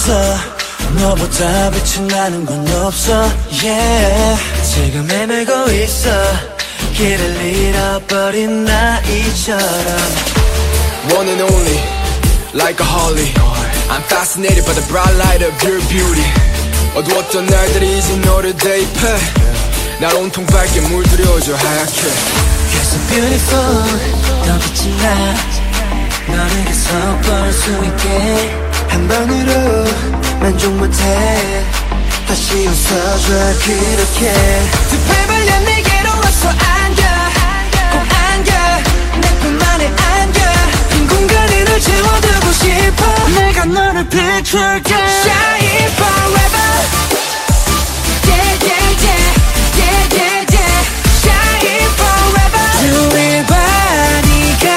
있어. 너보다 빛이 나는 건 없어. Yeah. 지금 헤매고 있어. 길을 잃어버린 나이처럼. One and only, like a Harley. I'm fascinated by the bright light of your beauty. 어두웠던 날들이 이제 너를 대입해. 날 온통 밝게 물들여줘 하얗게. You're so beautiful. 더 빛이 나. 너를 계속 볼 수 있게. 한 번으로 만족 못해. 다시 웃어줘 그렇게. 두 팔 벌려 내게로 와서 안겨. 꼭 안겨. 내 품 안에 안겨. 빈 공간에 널 채워두고 싶어. 내가 너를 비출게. Shine forever. Yeah, yeah, yeah. Yeah, yeah, yeah. Shine forever. 주위 바니가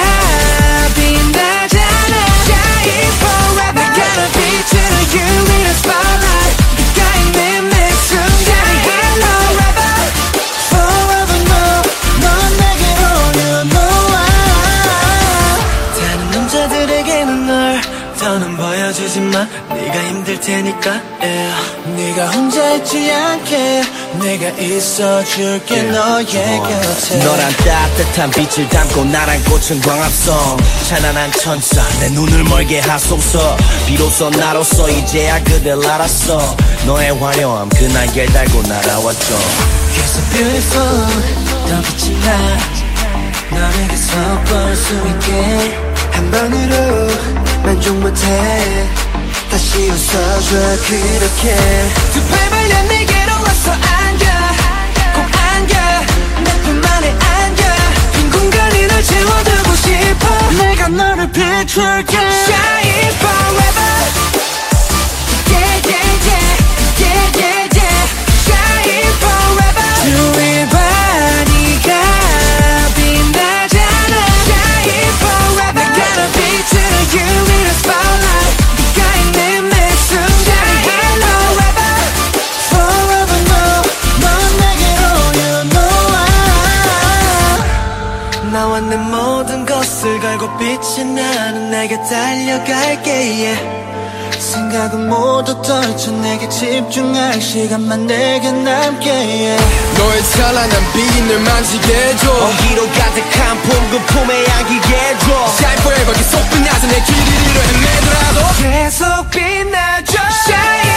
빛나잖아. Shine forever. 내가 널 비추는 you in a spotlight. 네가 있는 매 순간 hello forever. Forever no. 넌 내게로 you know I. 다른 남자들에게는 널 더는 보여주지마. 네가 힘들 테니까 yeah. 네가 혼자 있지 않게 내가 있어줄게 너의 곁에. 너란 따뜻한 빛을 담고 나란 꽃은 광합성. 찬란한 천사 내 눈을 멀게 하소서. 비로소 나로서 이제야 그댈 알았어. 너의 화려함 그 날개를 달고 날아왔죠. You're so beautiful. 더 빛이 나. 너를 계속 볼 수 있게. 한 번으로 만족 못해. 다시 웃어줘 그렇게. 두 팔 벌려 내게로 와서 안겨. 꼭 안겨. 내 품 안에 안겨. 빈 공간에 널 채워두고 싶어. 내가 너를 비출게. Shine forever. Yeah, yeah, yeah. Yeah, yeah, yeah. Shine forever. 주위 바니가 빛나잖아. Shine forever. 내가 널 비추는 you in a spotlight. 네가 있는 매 순간 hello forever. Forever no. 넌 내게로 you know I. 나와 내 모든 것을 걸고 빛이 나는 내게 달려갈게 yeah. 생각은 모두 떨쳐 내게 집중할 시간만 내게 남게 yeah. 너의 찬란한 빛이 늘 만지게 해줘. 온기로 가득한 봄그 품에 안기게 해줘. Shine forever 계속 빛나서 내 길을 잃어 헤매더라도 계속 빛나줘. Shine